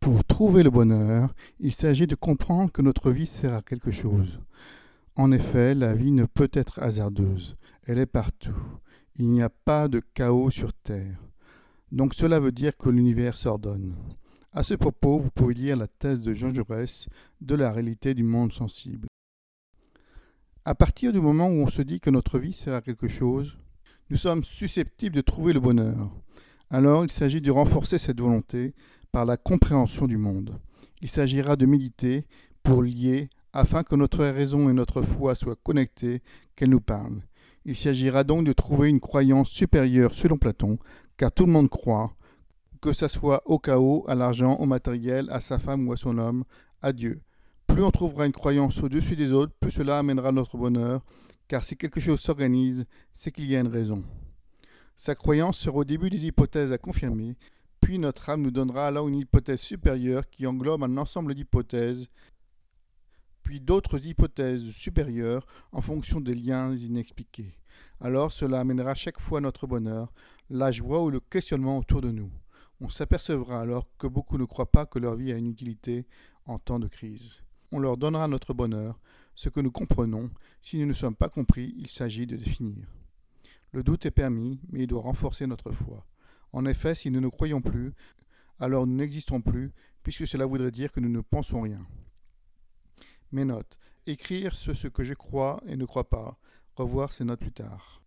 Pour trouver le bonheur, il s'agit de comprendre que notre vie sert à quelque chose. En effet, la vie ne peut être hasardeuse, elle est partout. Il n'y a pas de chaos sur Terre. Donc cela veut dire que l'univers s'ordonne. À ce propos, vous pouvez lire la thèse de Jean Jaurès de la réalité du monde sensible. À partir du moment où on se dit que notre vie sert à quelque chose, nous sommes susceptibles de trouver le bonheur. Alors il s'agit de renforcer cette volonté par la compréhension du monde. Il s'agira de méditer pour lier afin que notre raison et notre foi soient connectées, qu'elles nous parlent. Il s'agira donc de trouver une croyance supérieure selon Platon, car tout le monde croit, que ce soit au chaos, à l'argent, au matériel, à sa femme ou à son homme, à Dieu. Plus on trouvera une croyance au-dessus des autres, plus cela amènera notre bonheur, car si quelque chose s'organise, c'est qu'il y a une raison. Sa croyance sera au début des hypothèses à confirmer, puis notre âme nous donnera alors une hypothèse supérieure qui englobe un ensemble d'hypothèses, puis d'autres hypothèses supérieures en fonction des liens inexpliqués. Alors cela amènera chaque fois notre bonheur, la joie ou le questionnement autour de nous. On s'apercevra alors que beaucoup ne croient pas que leur vie a une utilité en temps de crise. On leur donnera notre bonheur, ce que nous comprenons. Si nous ne sommes pas compris, il s'agit de définir. Le doute est permis, mais il doit renforcer notre foi. En effet, si nous ne croyons plus, alors nous n'existons plus, puisque cela voudrait dire que nous ne pensons rien. Mes notes. Écrire ce que je crois et ne crois pas. Revoir ces notes plus tard.